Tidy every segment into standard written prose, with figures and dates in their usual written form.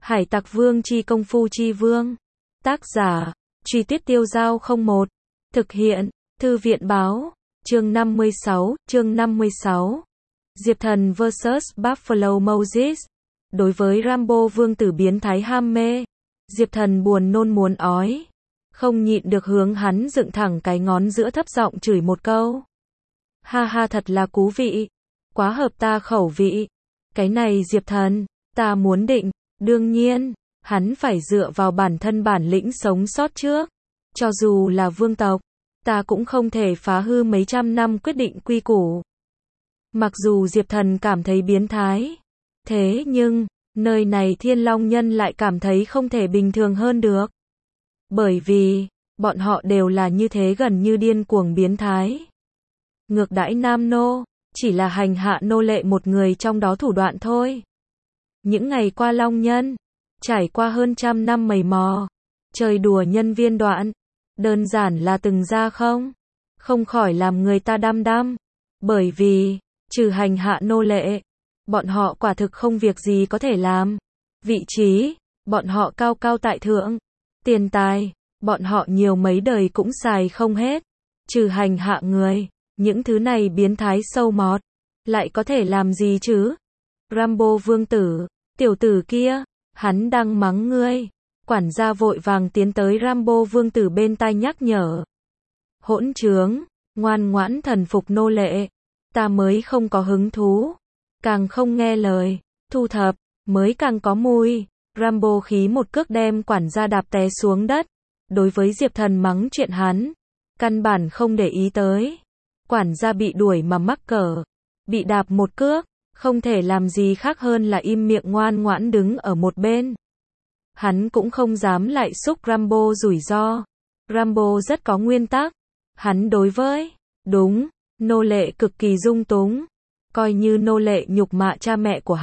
Hải Tặc Vương chi công phu chi vương. Tác giả, Truy Tuyết Tiêu Dao 01. Thực hiện, Thư viện báo. Chương 56. Diệp Thần vs Buffalo Moses. Đối với Rambo vương tử biến thái ham mê, Diệp Thần buồn nôn muốn ói. Không nhịn được hướng hắn dựng thẳng cái ngón giữa thấp giọng chửi một câu. Ha ha, thật là cú vị. Quá hợp ta khẩu vị. Cái này Diệp Thần, ta muốn định. Đương nhiên, hắn phải dựa vào bản thân bản lĩnh sống sót trước. Cho dù là vương tộc, ta cũng không thể phá hư mấy trăm năm quyết định quy củ. Mặc dù Diệp Thần cảm thấy biến thái, thế nhưng, nơi này Thiên Long Nhân lại cảm thấy không thể bình thường hơn được. Bởi vì, bọn họ đều là như thế, gần như điên cuồng biến thái. Ngược đãi nam nô, chỉ là hành hạ nô lệ một người trong đó thủ đoạn thôi. Những ngày qua Long Nhân, trải qua hơn trăm năm mày mò, chơi đùa nhân viên đoạn, đơn giản là từng ra không khỏi làm người ta đăm đăm. Bởi vì, trừ hành hạ nô lệ, bọn họ quả thực không việc gì có thể làm. Vị trí, bọn họ cao cao tại thượng. Tiền tài, bọn họ nhiều mấy đời cũng xài không hết. Trừ hành hạ người, những thứ này biến thái sâu mọt, lại có thể làm gì chứ? Rambo vương tử, tiểu tử kia, hắn đang mắng ngươi. Quản gia vội vàng tiến tới Rambo vương tử bên tai nhắc nhở. Hỗn trướng, ngoan ngoãn thần phục nô lệ. Ta mới không có hứng thú. Càng không nghe lời, thu thập, mới càng có mùi. Rambo khí một cước đem quản gia đạp té xuống đất. Đối với Diệp Thần mắng chuyện hắn, căn bản không để ý tới. Quản gia bị đuổi mà mắc cỡ, bị đạp một cước, không thể làm gì khác hơn là im miệng ngoan ngoãn đứng ở một bên. Hắn cũng không dám lại xúc Rambo rủi ro. Rambo rất có nguyên tắc. Hắn đối với, đúng, nô lệ cực kỳ dung túng. Coi như nô lệ nhục mạ cha mẹ của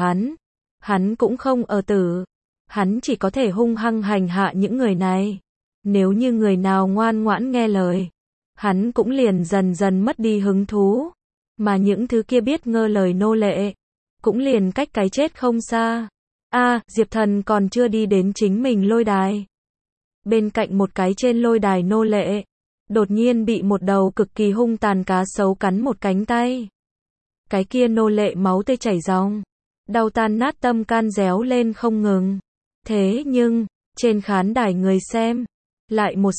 hắn cũng không ở tử. Hắn chỉ có thể hung hăng hành hạ những người này. Nếu như người nào ngoan ngoãn nghe lời, hắn cũng liền dần dần mất đi hứng thú. Mà những thứ kia biết ngơ lời nô lệ, cũng liền cách cái chết không xa. Diệp Thần còn chưa đi đến chính mình lôi đài. Bên cạnh một cái trên lôi đài nô lệ, đột nhiên bị một đầu cực kỳ hung tàn cá sấu cắn một cánh tay. Cái kia nô lệ máu tươi chảy ròng, đau tan nát tâm can réo lên không ngừng. Thế nhưng, trên khán đài người xem, lại một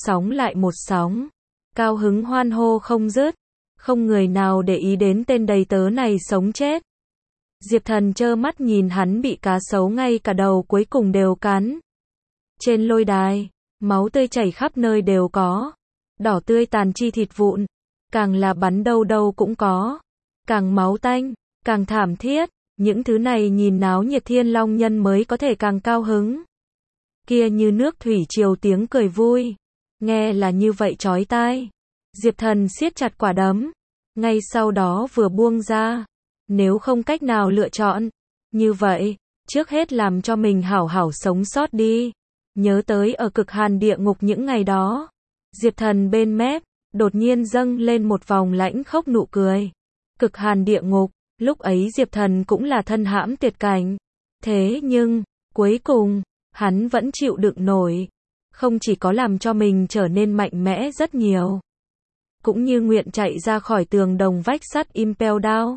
sóng, cao hứng hoan hô không dứt. Không người nào để ý đến tên đầy tớ này sống chết. Diệp Thần trơ mắt nhìn hắn bị cá sấu ngay cả đầu cuối cùng đều cắn. Trên lôi đài, máu tươi chảy khắp nơi đều có. Đỏ tươi tàn chi thịt vụn, càng là bắn đâu đâu cũng có. Càng máu tanh, càng thảm thiết, những thứ này nhìn náo nhiệt Thiên Long Nhân mới có thể càng cao hứng. Kia như nước thủy triều tiếng cười vui, nghe là như vậy chói tai. Diệp Thần siết chặt quả đấm, ngay sau đó vừa buông ra. Nếu không cách nào lựa chọn, như vậy, trước hết làm cho mình hảo hảo sống sót đi. Nhớ tới ở cực hàn địa ngục những ngày đó, Diệp Thần bên mép, đột nhiên dâng lên một vòng lãnh khốc nụ cười. Cực hàn địa ngục, lúc ấy Diệp Thần cũng là thân hãm tuyệt cảnh. Thế nhưng, cuối cùng, hắn vẫn chịu đựng nổi. Không chỉ có làm cho mình trở nên mạnh mẽ rất nhiều, cũng như nguyện chạy ra khỏi tường đồng vách sắt Impel Down.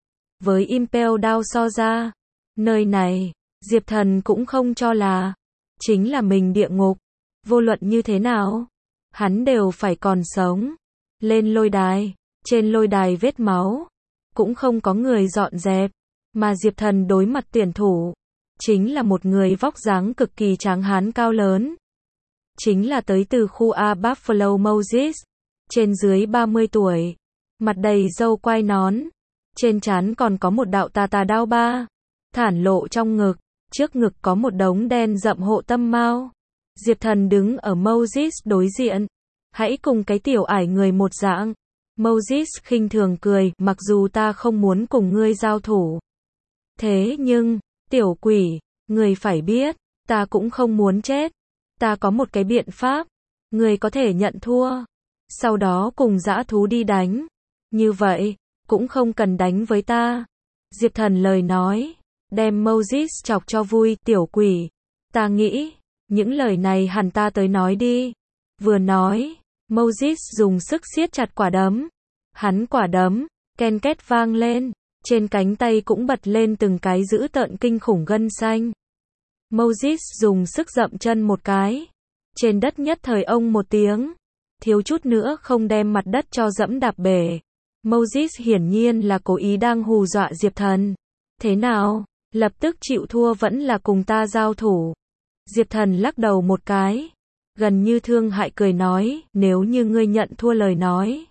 Với Impel Down so ra, nơi này, Diệp Thần cũng không cho là chính là mình địa ngục. Vô luận như thế nào, hắn đều phải còn sống. Lên lôi đài, trên lôi đài vết máu, cũng không có người dọn dẹp, mà Diệp Thần đối mặt tuyển thủ, chính là một người vóc dáng cực kỳ tráng hán cao lớn. Chính là tới từ khu A Buffalo Moses, trên dưới 30 tuổi, mặt đầy râu quai nón, trên trán còn có một đạo tà đao ba, thản lộ trong ngực, trước ngực có một đống đen rậm hộ tâm mao. Diệp Thần đứng ở Moses đối diện, hãy cùng cái tiểu ải người một dạng. Moses khinh thường cười, mặc dù ta không muốn cùng ngươi giao thủ. Thế nhưng, tiểu quỷ, ngươi phải biết, ta cũng không muốn chết. Ta có một cái biện pháp, ngươi có thể nhận thua, sau đó cùng dã thú đi đánh. Như vậy, cũng không cần đánh với ta. Diệp Thần lời nói, đem Moses chọc cho vui, tiểu quỷ. Ta nghĩ, những lời này hẳn ta tới nói đi. Vừa nói, Moses dùng sức siết chặt quả đấm. Hắn quả đấm, ken két vang lên, trên cánh tay cũng bật lên từng cái dữ tợn kinh khủng gân xanh. Moses dùng sức dậm chân một cái. Trên đất nhất thời ông một tiếng, thiếu chút nữa không đem mặt đất cho dẫm đạp bể. Moses hiển nhiên là cố ý đang hù dọa Diệp Thần. Thế nào, lập tức chịu thua vẫn là cùng ta giao thủ? Diệp Thần lắc đầu một cái, gần như thương hại cười nói, nếu như ngươi nhận thua lời nói,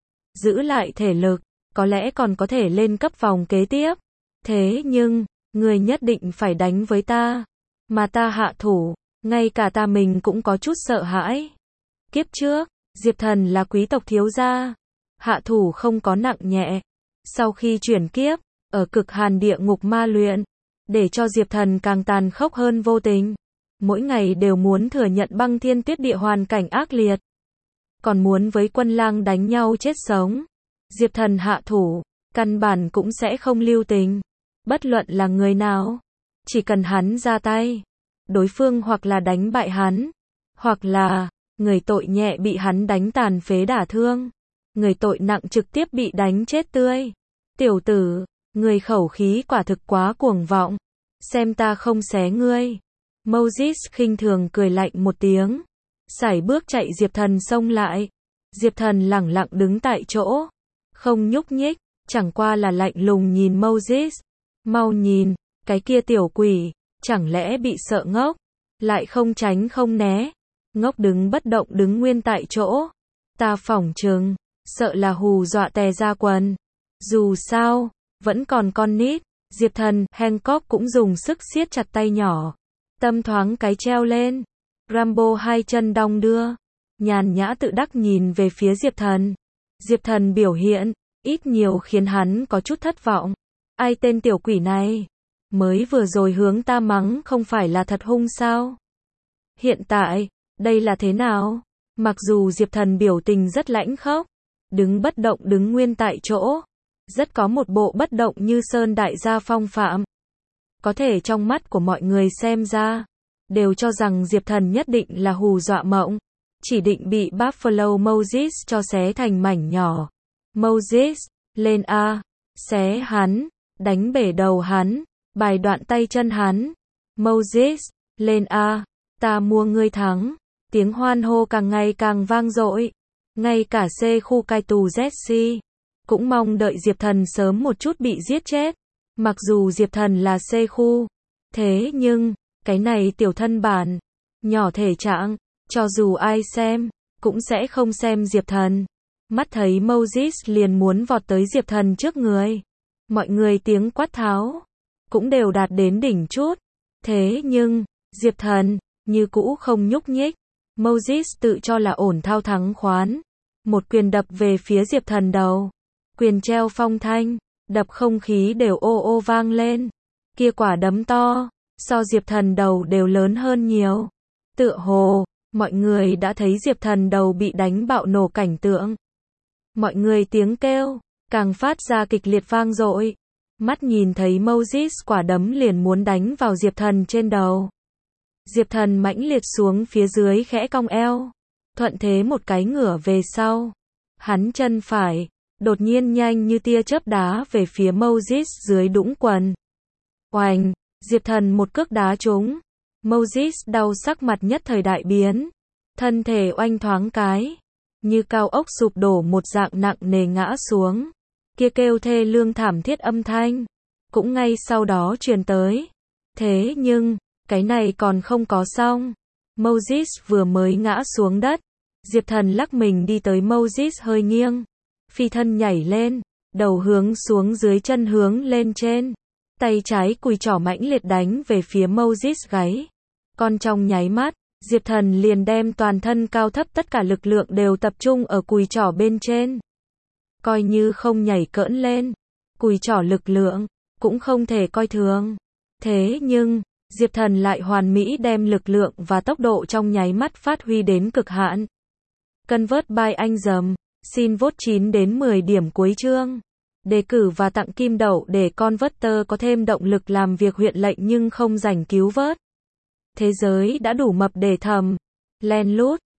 giữ lại thể lực, có lẽ còn có thể lên cấp vòng kế tiếp. Thế nhưng, ngươi nhất định phải đánh với ta, mà ta hạ thủ, ngay cả ta mình cũng có chút sợ hãi. Kiếp trước, Diệp Thần là quý tộc thiếu gia, hạ thủ không có nặng nhẹ. Sau khi chuyển kiếp, ở cực hàn địa ngục ma luyện, để cho Diệp Thần càng tàn khốc hơn vô tình. Mỗi ngày đều muốn thừa nhận băng thiên tuyết địa hoàn cảnh ác liệt. Còn muốn với quân lang đánh nhau chết sống. Diệp Thần hạ thủ, căn bản cũng sẽ không lưu tình. Bất luận là người nào, chỉ cần hắn ra tay, đối phương hoặc là đánh bại hắn, hoặc là người tội nhẹ bị hắn đánh tàn phế đả thương, người tội nặng trực tiếp bị đánh chết tươi. Tiểu tử, người khẩu khí quả thực quá cuồng vọng. Xem ta không xé ngươi. Moses khinh thường cười lạnh một tiếng, sải bước chạy Diệp Thần xông lại. Diệp Thần lẳng lặng đứng tại chỗ, không nhúc nhích, chẳng qua là lạnh lùng nhìn Moses. Mau nhìn, cái kia tiểu quỷ, chẳng lẽ bị sợ ngốc, lại không tránh không né, ngốc đứng bất động đứng nguyên tại chỗ. Ta phỏng chừng, sợ là hù dọa tè ra quần. Dù sao, vẫn còn con nít. Diệp Thần, Hancock cũng dùng sức siết chặt tay nhỏ. Tâm thoáng cái treo lên. Rambo hai chân đong đưa, nhàn nhã tự đắc nhìn về phía Diệp Thần. Diệp Thần biểu hiện, ít nhiều khiến hắn có chút thất vọng. Ai tên tiểu quỷ này? Mới vừa rồi hướng ta mắng không phải là thật hung sao? Hiện tại, đây là thế nào? Mặc dù Diệp Thần biểu tình rất lãnh khốc, đứng bất động đứng nguyên tại chỗ, rất có một bộ bất động như sơn đại gia phong phạm. Có thể trong mắt của mọi người xem ra, đều cho rằng Diệp Thần nhất định là hù dọa mộng, chỉ định bị Buffalo Moses cho xé thành mảnh nhỏ. Moses, lên A, xé hắn, đánh bể đầu hắn, bài đoạn tay chân hắn. Moses, lên A, ta mua ngươi thắng. Tiếng hoan hô càng ngày càng vang dội. Ngay cả C khu cai tù Jesse cũng mong đợi Diệp Thần sớm một chút bị giết chết. Mặc dù Diệp Thần là C khu, thế nhưng, cái này tiểu thân bản, nhỏ thể trạng, cho dù ai xem, cũng sẽ không xem Diệp Thần. Mắt thấy Moses liền muốn vọt tới Diệp Thần trước người. Mọi người tiếng quát tháo, cũng đều đạt đến đỉnh chút. Thế nhưng, Diệp Thần, như cũ không nhúc nhích. Moses tự cho là ổn thao thắng khoán. Một quyền đập về phía Diệp Thần đầu. Quyền treo phong thanh, đập không khí đều ô ô vang lên. Kia quả đấm to, so Diệp Thần đầu đều lớn hơn nhiều. Tựa hồ, mọi người đã thấy Diệp Thần đầu bị đánh bạo nổ cảnh tượng. Mọi người tiếng kêu, càng phát ra kịch liệt vang dội. Mắt nhìn thấy Moses quả đấm liền muốn đánh vào Diệp Thần trên đầu. Diệp Thần mãnh liệt xuống phía dưới khẽ cong eo, thuận thế một cái ngửa về sau. Hắn chân phải, đột nhiên nhanh như tia chớp đá về phía Moses dưới đũng quần. Oành, Diệp Thần một cước đá trúng. Moses đau sắc mặt nhất thời đại biến. Thân thể oanh thoáng cái, như cao ốc sụp đổ một dạng nặng nề ngã xuống. Kia kêu thê lương thảm thiết âm thanh, cũng ngay sau đó truyền tới. Thế nhưng, cái này còn không có xong. Moses vừa mới ngã xuống đất. Diệp Thần lắc mình đi tới Moses hơi nghiêng. Phi thân nhảy lên, đầu hướng xuống dưới chân hướng lên trên. Tay trái cùi trỏ mãnh liệt đánh về phía Moses gáy. Còn trong nháy mắt, Diệp Thần liền đem toàn thân cao thấp tất cả lực lượng đều tập trung ở cùi trỏ bên trên. Coi như không nhảy cỡn lên, cùi trỏ lực lượng, cũng không thể coi thường. Thế nhưng, Diệp Thần lại hoàn mỹ đem lực lượng và tốc độ trong nháy mắt phát huy đến cực hạn. Convert by anh dầm, xin vote 9 đến 10 điểm cuối chương. Đề cử và tặng kim đậu để Converter có thêm động lực làm việc huyện lệnh nhưng không rảnh cứu vớt. Thế giới đã đủ mập để thầm, len lút.